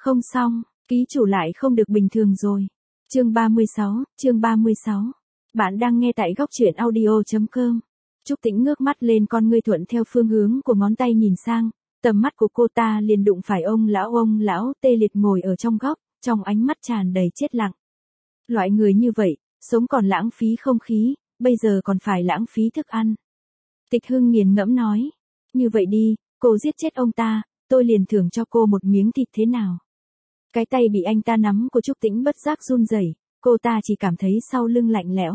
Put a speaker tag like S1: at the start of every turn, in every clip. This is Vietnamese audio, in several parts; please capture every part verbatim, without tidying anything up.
S1: Không xong, ký chủ lại không được bình thường rồi. Chương ba mươi sáu, chương ba mươi sáu. Bạn đang nghe tại góc truyện audio chấm com. Trúc Tĩnh ngước mắt lên, con ngươi thuận theo phương hướng của ngón tay nhìn sang, tầm mắt của cô ta liền đụng phải ông lão ông lão tê liệt ngồi ở trong góc, trong ánh mắt tràn đầy chết lặng. Loại người như vậy, sống còn lãng phí không khí, bây giờ còn phải lãng phí thức ăn. Tịch Hưng nghiền ngẫm nói, như vậy đi, cô giết chết ông ta, tôi liền thưởng cho cô một miếng thịt thế nào. Cái tay bị anh ta nắm của Trúc Tĩnh bất giác run rẩy, cô ta chỉ cảm thấy sau lưng lạnh lẽo.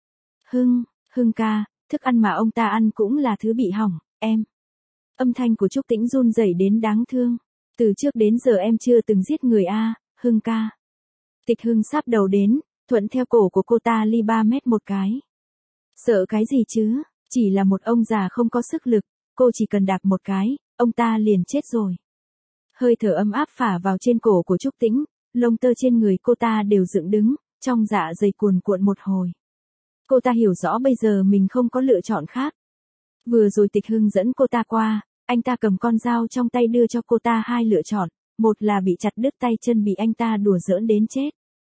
S1: Hưng, Hưng ca, thức ăn mà ông ta ăn cũng là thứ bị hỏng, em. Âm thanh của Trúc Tĩnh run rẩy đến đáng thương. Từ trước đến giờ em chưa từng giết người a, à, Hưng ca. Tịch Hưng sáp đầu đến, thuận theo cổ của cô ta ly ba mét một cái. Sợ cái gì chứ, chỉ là một ông già không có sức lực, cô chỉ cần đạp một cái, ông ta liền chết rồi. Hơi thở ấm áp phả vào trên cổ của Trúc Tĩnh, lông tơ trên người cô ta đều dựng đứng, trong dạ dày cuồn cuộn một hồi. Cô ta hiểu rõ bây giờ mình không có lựa chọn khác. Vừa rồi Tịch Hưng dẫn cô ta qua, anh ta cầm con dao trong tay đưa cho cô ta hai lựa chọn, một là bị chặt đứt tay chân bị anh ta đùa giỡn đến chết.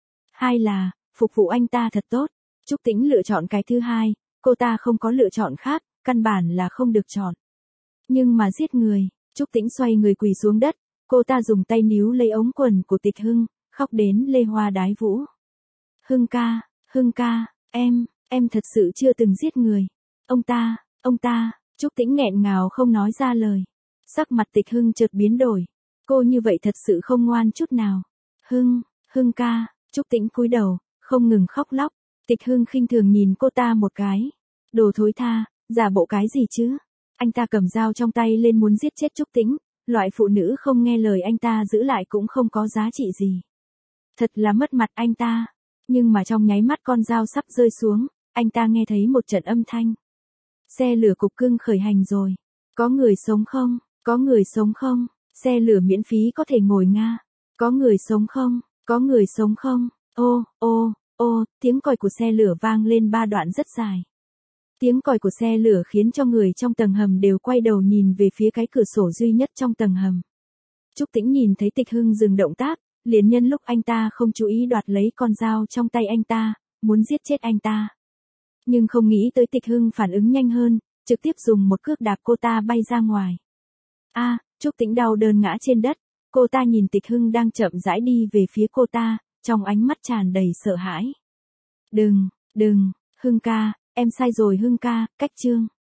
S1: Hai là, phục vụ anh ta thật tốt. Trúc Tĩnh lựa chọn cái thứ hai, cô ta không có lựa chọn khác, căn bản là không được chọn. Nhưng mà giết người, Trúc Tĩnh xoay người quỳ xuống đất, cô ta dùng tay níu lấy ống quần của Tịch Hưng, khóc đến lê hoa đái vũ. Hưng ca, Hưng ca, em, em thật sự chưa từng giết người. Ông ta, ông ta, Trúc Tĩnh nghẹn ngào không nói ra lời. Sắc mặt Tịch Hưng chợt biến đổi. Cô như vậy thật sự không ngoan chút nào. Hưng, Hưng ca, Trúc Tĩnh cúi đầu, không ngừng khóc lóc. Tịch Hưng khinh thường nhìn cô ta một cái. Đồ thối tha, giả bộ cái gì chứ? Anh ta cầm dao trong tay lên muốn giết chết Trúc Tĩnh. Loại phụ nữ không nghe lời anh ta giữ lại cũng không có giá trị gì. Thật là mất mặt anh ta. Nhưng mà trong nháy mắt con dao sắp rơi xuống, anh ta nghe thấy một trận âm thanh. Xe lửa cục cưng khởi hành rồi. Có người sống không? Có người sống không? Xe lửa miễn phí có thể ngồi Nga. Có người sống không? Có người sống không? Ô, ô, ô, tiếng còi của xe lửa vang lên ba đoạn rất dài. Tiếng còi của xe lửa khiến cho người trong tầng hầm đều quay đầu nhìn về phía cái cửa sổ duy nhất trong tầng hầm. Trúc Tĩnh nhìn thấy Tịch Hưng dừng động tác, liền nhân lúc anh ta không chú ý đoạt lấy con dao trong tay anh ta, muốn giết chết anh ta. Nhưng không nghĩ tới Tịch Hưng phản ứng nhanh hơn, trực tiếp dùng một cước đạp cô ta bay ra ngoài. A, à, Trúc Tĩnh đau đớn ngã trên đất, cô ta nhìn Tịch Hưng đang chậm rãi đi về phía cô ta, trong ánh mắt tràn đầy sợ hãi. Đừng, đừng, Hưng ca, em sai rồi Hưng ca, cách chương.